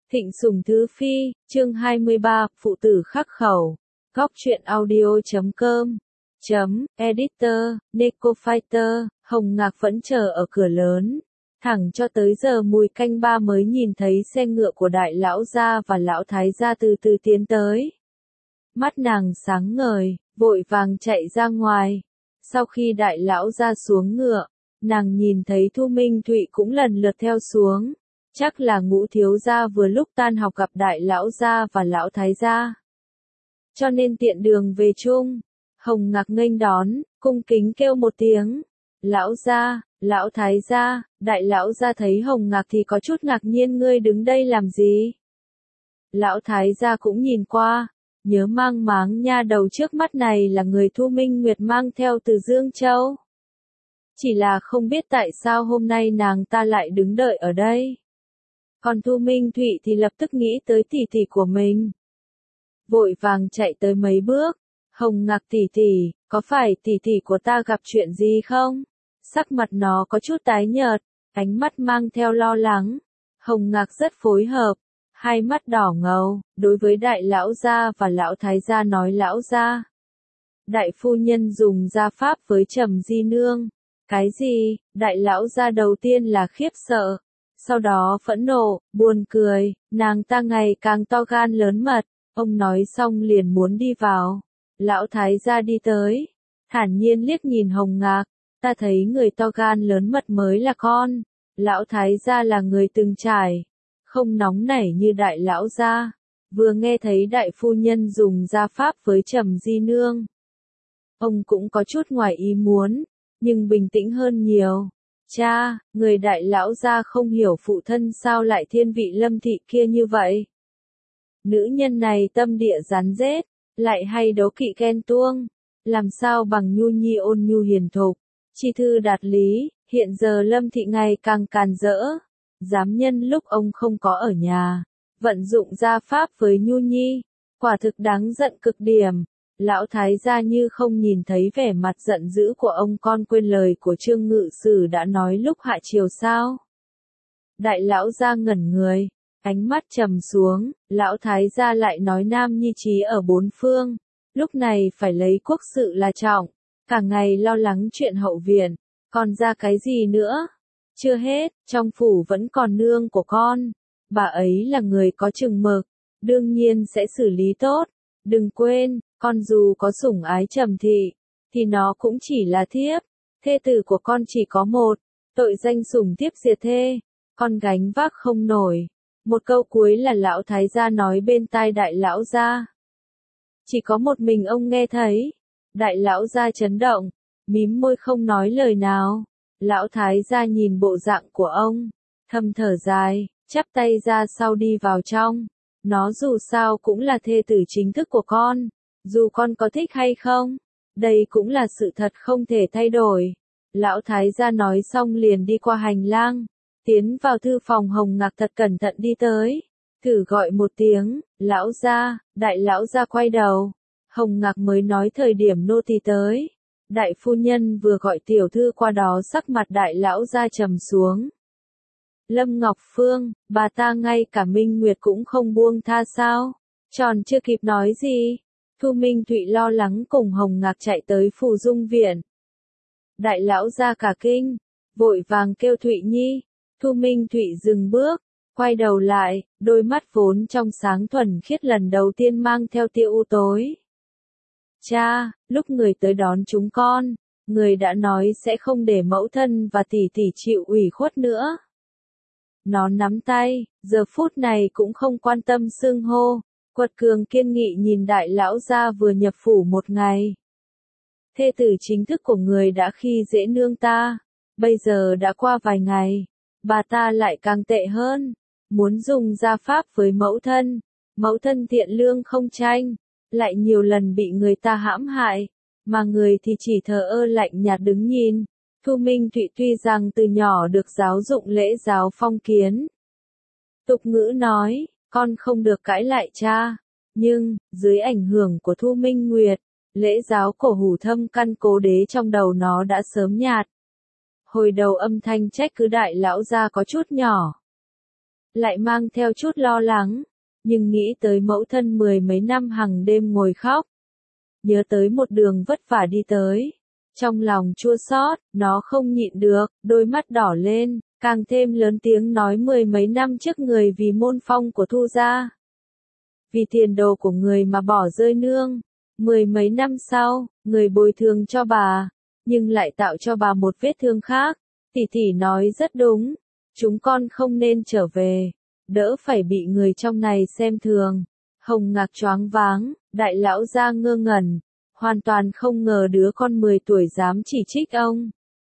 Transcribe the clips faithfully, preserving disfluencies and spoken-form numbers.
Thịnh Sùng Thứ Phi, chương hai mươi ba, Phụ tử khắc khẩu. Góc truyện audio chấm com. Chấm, editor, Neko Fighter, Hồng Ngạc vẫn chờ ở cửa lớn. Thẳng cho tới giờ mùi canh ba mới nhìn thấy xe ngựa của đại lão gia và lão thái gia từ từ tiến tới. Mắt nàng sáng ngời, vội vàng chạy ra ngoài. Sau khi đại lão gia xuống ngựa, nàng nhìn thấy Thu Minh Thụy cũng lần lượt theo xuống. Chắc là Ngũ thiếu gia vừa lúc tan học gặp đại lão gia và lão thái gia. Cho nên tiện đường về chung. Hồng Ngạc nghênh đón, cung kính kêu một tiếng. Lão gia, lão thái gia. Đại lão gia thấy Hồng Ngạc thì có chút ngạc nhiên, ngươi đứng đây làm gì? Lão thái gia cũng nhìn qua, nhớ mang máng nha đầu trước mắt này là người Thu Minh Nguyệt mang theo từ Dương Châu. Chỉ là không biết tại sao hôm nay nàng ta lại đứng đợi ở đây. Còn Thu Minh Thụy thì lập tức nghĩ tới tỷ tỷ của mình. Vội vàng chạy tới mấy bước. Hồng Ngạc tỷ tỷ, có phải tỷ tỷ của ta gặp chuyện gì không? Sắc mặt nó có chút tái nhợt, ánh mắt mang theo lo lắng. Hồng Ngạc rất phối hợp, hai mắt đỏ ngầu, đối với đại lão gia và lão thái gia nói lão gia. Đại phu nhân dùng gia pháp với Trầm Di Nương. Cái gì? Đại lão gia đầu tiên là khiếp sợ. Sau đó phẫn nộ, buồn cười, nàng ta ngày càng to gan lớn mật. Ông nói xong liền muốn đi vào. Lão thái gia đi tới, thản nhiên liếc nhìn Hồng Ngạc, ta thấy người to gan lớn mật mới là con. Lão thái gia là người từng trải, không nóng nảy như đại lão gia. Vừa nghe thấy đại phu nhân dùng gia pháp với Trầm Di Nương, ông cũng có chút ngoài ý muốn, nhưng bình tĩnh hơn nhiều. Cha, người đại lão gia không hiểu phụ thân sao lại thiên vị Lâm thị kia như vậy. Nữ nhân này tâm địa rắn rết, lại hay đố kỵ ghen tuông, làm sao bằng nhu nhi ôn nhu hiền thục, chi thư đạt lý. Hiện giờ Lâm thị ngày càng càn rỡ, dám nhân lúc ông không có ở nhà, vận dụng gia pháp với nhu nhi, quả thực đáng giận cực điểm. Lão thái gia như không nhìn thấy vẻ mặt giận dữ của ông, con quên lời của Trương Ngự Sử đã nói lúc hạ chiều sao? Đại lão gia ngẩn người, ánh mắt trầm xuống, lão thái gia lại nói nam nhi trí ở bốn phương, lúc này phải lấy quốc sự là trọng, cả ngày lo lắng chuyện hậu viện, còn ra cái gì nữa? Chưa hết, trong phủ vẫn còn nương của con, bà ấy là người có chừng mực, đương nhiên sẽ xử lý tốt. Đừng quên, con dù có sủng ái Trầm thị, thì nó cũng chỉ là thiếp, thê tử của con chỉ có một, tội danh sủng thiếp diệt thê, con gánh vác không nổi. Một câu cuối là lão thái gia nói bên tai đại lão gia. Chỉ có một mình ông nghe thấy. Đại lão gia chấn động, mím môi không nói lời nào. Lão thái gia nhìn bộ dạng của ông, thầm thở dài, chắp tay ra sau đi vào trong. Nó dù sao cũng là thê tử chính thức của con, dù con có thích hay không, đây cũng là sự thật không thể thay đổi. Lão thái gia nói xong liền đi qua hành lang, tiến vào thư phòng. Hồng Ngạc thật cẩn thận đi tới, thử gọi một tiếng, lão gia. Đại lão gia quay đầu, Hồng Ngạc mới nói thời điểm nô tỳ tới. Đại phu nhân vừa gọi tiểu thư qua đó, sắc mặt đại lão gia trầm xuống. Lâm Ngọc Phương, bà ta ngay cả Minh Nguyệt cũng không buông tha sao? Tròn chưa kịp nói gì, Thu Minh Thụy lo lắng cùng Hồng Ngạc chạy tới Phù Dung viện. Đại lão gia cả kinh, vội vàng kêu Thụy Nhi. Thu Minh Thụy dừng bước, quay đầu lại, đôi mắt vốn trong sáng thuần khiết lần đầu tiên mang theo tia u tối. Cha, lúc người tới đón chúng con, người đã nói sẽ không để mẫu thân và tỷ tỷ chịu ủy khuất nữa. Nó nắm tay, giờ phút này cũng không quan tâm xưng hô, quật cường kiên nghị nhìn đại lão gia vừa nhập phủ một ngày. Thê tử chính thức của người đã khi dễ nương ta, bây giờ đã qua vài ngày, bà ta lại càng tệ hơn, muốn dùng gia pháp với mẫu thân, mẫu thân thiện lương không tranh, lại nhiều lần bị người ta hãm hại, mà người thì chỉ thờ ơ lạnh nhạt đứng nhìn. Thu Minh Thụy tuy rằng từ nhỏ được giáo dụng lễ giáo phong kiến, tục ngữ nói, con không được cãi lại cha, nhưng, dưới ảnh hưởng của Thu Minh Nguyệt, lễ giáo cổ hủ thâm căn cố đế trong đầu nó đã sớm nhạt. Hồi đầu âm thanh trách cứ đại lão gia có chút nhỏ. lại mang theo chút lo lắng, nhưng nghĩ tới mẫu thân mười mấy năm hằng đêm ngồi khóc, nhớ tới một đường vất vả đi tới, trong lòng chua xót, nó không nhịn được, đôi mắt đỏ lên, càng thêm lớn tiếng nói mười mấy năm trước người vì môn phong của Thu gia, vì tiền đồ của người mà bỏ rơi nương, mười mấy năm sau, người bồi thường cho bà, nhưng lại tạo cho bà một vết thương khác. Tỷ tỷ nói rất đúng, chúng con không nên trở về, đỡ phải bị người trong này xem thường. Hồng Ngạc choáng váng, đại lão gia ngơ ngẩn, hoàn toàn không ngờ đứa con mười tuổi dám chỉ trích ông.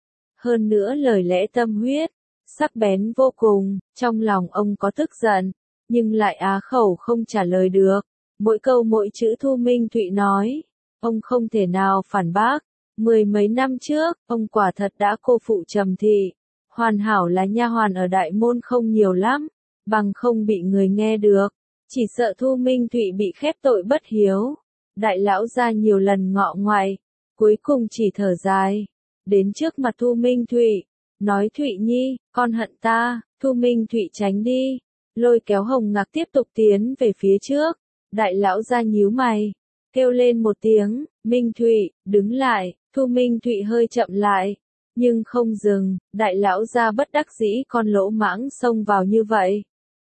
Hơn nữa lời lẽ tâm huyết, sắc bén vô cùng, trong lòng ông có tức giận, nhưng lại á khẩu không trả lời được. Mỗi câu mỗi chữ Thu Minh Thụy nói, ông không thể nào phản bác. Mười mấy năm trước, ông quả thật đã cô phụ Trầm thị. Hoàn hảo là nha hoàn ở đại môn không nhiều lắm, bằng không bị người nghe được. Chỉ sợ Thu Minh Thụy bị khép tội bất hiếu. Đại lão gia nhiều lần ngọ ngoại, cuối cùng chỉ thở dài. Đến trước mặt Thu Minh Thụy, nói Thụy Nhi, con hận ta. Thu Minh Thụy tránh đi, lôi kéo Hồng Ngạc tiếp tục tiến về phía trước. Đại lão gia nhíu mày, kêu lên một tiếng, Minh Thụy, đứng lại. Thu Minh Thụy hơi chậm lại, nhưng không dừng. Đại lão gia bất đắc dĩ, con lỗ mãng xông vào như vậy,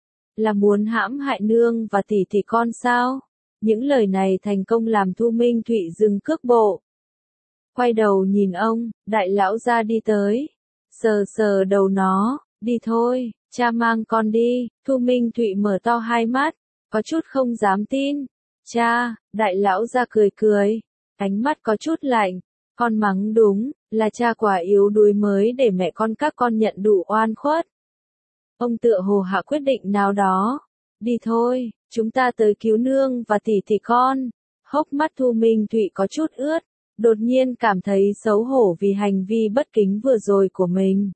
là muốn hãm hại nương và tỷ tỷ con sao? Những lời này thành công làm Thu Minh Thụy dừng cước bộ. Quay đầu nhìn ông, đại lão gia đi tới, sờ sờ đầu nó, đi thôi, cha mang con đi. Thu Minh Thụy mở to hai mắt, có chút không dám tin. Cha, đại lão gia cười cười, ánh mắt có chút lạnh. Con mắng đúng, là cha quả yếu đuối mới để mẹ con các con nhận đủ oan khuất. Ông tựa hồ hạ quyết định nào đó. Đi thôi, chúng ta tới cứu nương và tỷ tỷ con. Hốc mắt Thu Minh Thụy có chút ướt, đột nhiên cảm thấy xấu hổ vì hành vi bất kính vừa rồi của mình.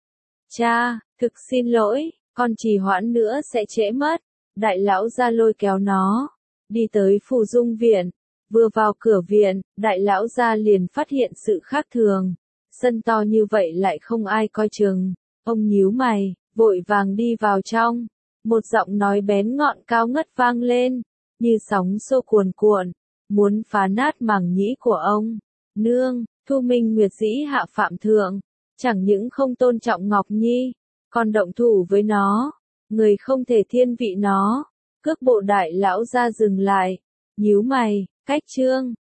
Cha, thực xin lỗi, con trì hoãn nữa sẽ trễ mất. Đại lão gia lôi kéo nó, đi tới Phù Dung viện. Vừa vào cửa viện, đại lão gia liền phát hiện sự khác thường. Sân to như vậy lại không ai coi chừng. Ông nhíu mày, vội vàng đi vào trong. Một giọng nói bén ngọn cao ngất vang lên, như sóng xô cuồn cuộn, muốn phá nát màng nhĩ của ông. Nương, Thu Minh Nguyệt dĩ hạ phạm thượng, chẳng những không tôn trọng Ngọc Nhi, còn động thủ với nó. Người không thể thiên vị nó. Cước bộ đại lão gia dừng lại, nhíu mày, cách trương,